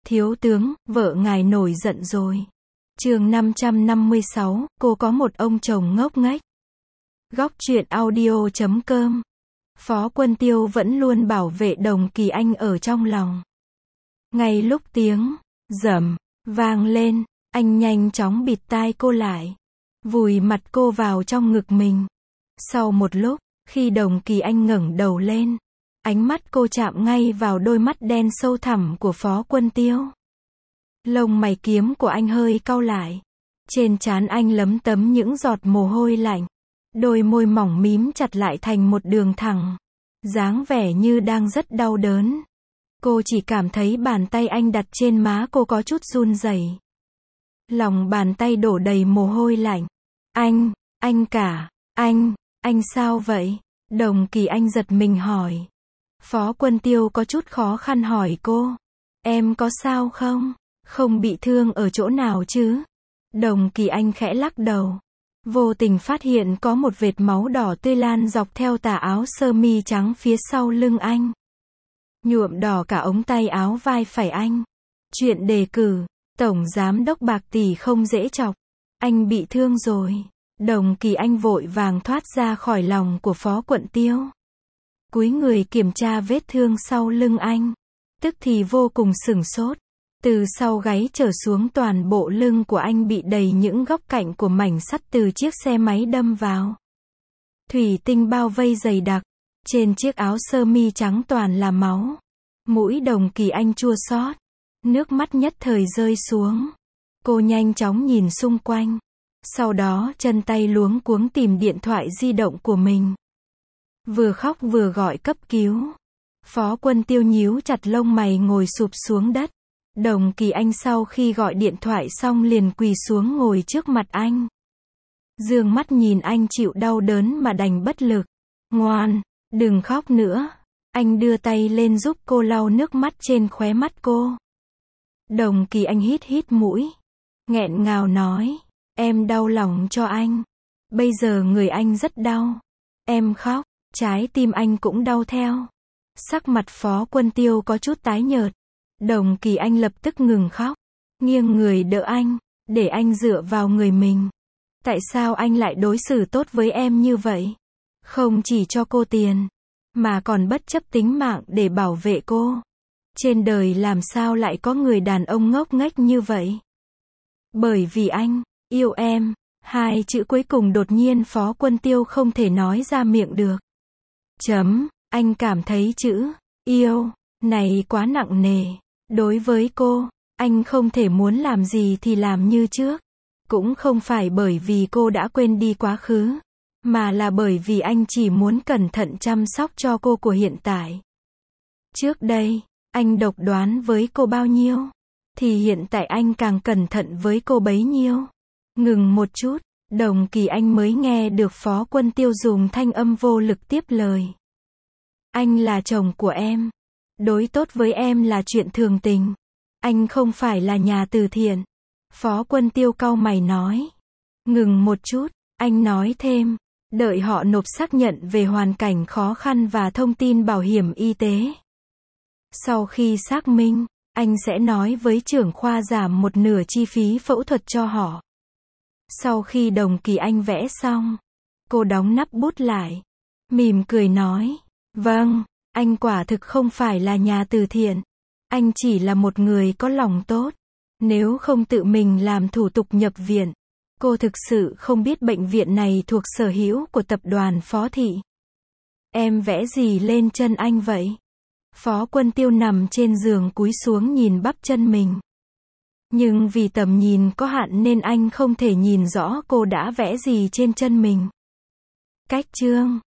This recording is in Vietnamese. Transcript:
Thiếu tướng, vợ ngài nổi giận rồi. Chương 556, cô có một ông chồng ngốc nghếch. Góc truyện audio.com. Phó Quân Tiêu vẫn luôn bảo vệ Đồng Kỳ Anh ở trong lòng. Ngay lúc tiếng rầm vang lên, anh nhanh chóng bịt tai cô lại, vùi mặt cô vào trong ngực mình. Sau một lúc, khi Đồng Kỳ Anh ngẩng đầu lên, ánh mắt cô chạm ngay vào đôi mắt đen sâu thẳm của Phó Quân Tiêu. Lông mày kiếm của anh hơi cau lại. Trên trán anh lấm tấm những giọt mồ hôi lạnh. Đôi môi mỏng mím chặt lại thành một đường thẳng. Dáng vẻ như đang rất đau đớn. Cô chỉ cảm thấy bàn tay anh đặt trên má cô có chút run rẩy. Lòng bàn tay đổ đầy mồ hôi lạnh. Anh sao vậy? Đồng Kỳ Anh giật mình hỏi. Phó Quân Tiêu có chút khó khăn hỏi cô. Em có sao không? Không bị thương ở chỗ nào chứ? Đồng Kỳ Anh khẽ lắc đầu. Vô tình phát hiện có một vệt máu đỏ tươi lan dọc theo tà áo sơ mi trắng phía sau lưng anh. Nhuộm đỏ cả ống tay áo vai phải anh. Chuyện đề cử, Tổng Giám đốc Bạc Tỷ không dễ chọc. Anh bị thương rồi. Đồng Kỳ Anh vội vàng thoát ra khỏi lòng của Phó Quân Tiêu. Cúi người kiểm tra vết thương sau lưng anh. Tức thì vô cùng sửng sốt. Từ sau gáy trở xuống toàn bộ lưng của anh bị đầy những góc cạnh của mảnh sắt từ chiếc xe máy đâm vào. Thủy tinh bao vây dày đặc. Trên chiếc áo sơ mi trắng toàn là máu. Mũi Đồng Kỳ Anh chua xót. Nước mắt nhất thời rơi xuống. Cô nhanh chóng nhìn xung quanh. Sau đó chân tay luống cuống tìm điện thoại di động của mình. Vừa khóc vừa gọi cấp cứu. Phó Quân Tiêu nhíu chặt lông mày ngồi sụp xuống đất. Đồng Kỳ Anh sau khi gọi điện thoại xong liền quỳ xuống ngồi trước mặt anh. Dương mắt nhìn anh chịu đau đớn mà đành bất lực. Ngoan, đừng khóc nữa. Anh đưa tay lên giúp cô lau nước mắt trên khóe mắt cô. Đồng Kỳ Anh hít hít mũi. Nghẹn ngào nói. Em đau lòng cho anh. Bây giờ người anh rất đau. Em khóc, trái tim anh cũng đau theo. Sắc mặt Phó Quân Tiêu có chút tái nhợt. Đồng Kỳ Anh lập tức ngừng khóc. Nghiêng người đỡ anh, để anh dựa vào người mình. Tại sao anh lại đối xử tốt với em như vậy? Không chỉ cho cô tiền, mà còn bất chấp tính mạng để bảo vệ cô. Trên đời làm sao lại có người đàn ông ngốc nghếch như vậy? Bởi vì anh yêu em. Hai chữ cuối cùng đột nhiên Phó Quân Tiêu không thể nói ra miệng được. Anh cảm thấy chữ yêu này quá nặng nề. Đối với cô, anh không thể muốn làm gì thì làm như trước. Cũng không phải bởi vì cô đã quên đi quá khứ, mà là bởi vì anh chỉ muốn cẩn thận chăm sóc cho cô của hiện tại. Trước đây, anh độc đoán với cô bao nhiêu, thì hiện tại anh càng cẩn thận với cô bấy nhiêu. Ngừng một chút, Đồng Kỳ Anh mới nghe được Phó Quân Tiêu dùng thanh âm vô lực tiếp lời. Anh là chồng của em. Đối tốt với em là chuyện thường tình. Anh không phải là nhà từ thiện. Phó Quân Tiêu cau mày nói. Ngừng một chút, anh nói thêm. Đợi họ nộp xác nhận về hoàn cảnh khó khăn và thông tin bảo hiểm y tế. Sau khi xác minh, anh sẽ nói với trưởng khoa giảm một nửa chi phí phẫu thuật cho họ. Sau khi Đồng Kỳ Anh vẽ xong, cô đóng nắp bút lại. Mỉm cười nói. Vâng, anh quả thực không phải là nhà từ thiện. Anh chỉ là một người có lòng tốt. Nếu không tự mình làm thủ tục nhập viện, cô thực sự không biết bệnh viện này thuộc sở hữu của tập đoàn Phó Thị. Em vẽ gì lên chân anh vậy? Phó Quân Tiêu nằm trên giường cúi xuống nhìn bắp chân mình. Nhưng vì tầm nhìn có hạn nên anh không thể nhìn rõ cô đã vẽ gì trên chân mình. Cách chương